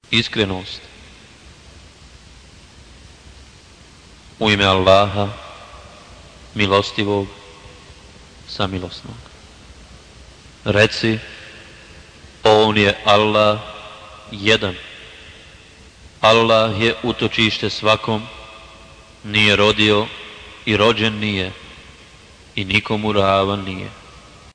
iskrenost. U ime Allaha, milostivog, samilosnog. Reci, on je Allah jedan. Allah je utočište svakom, nije rodio i rođen nije i nikomu ravan nije.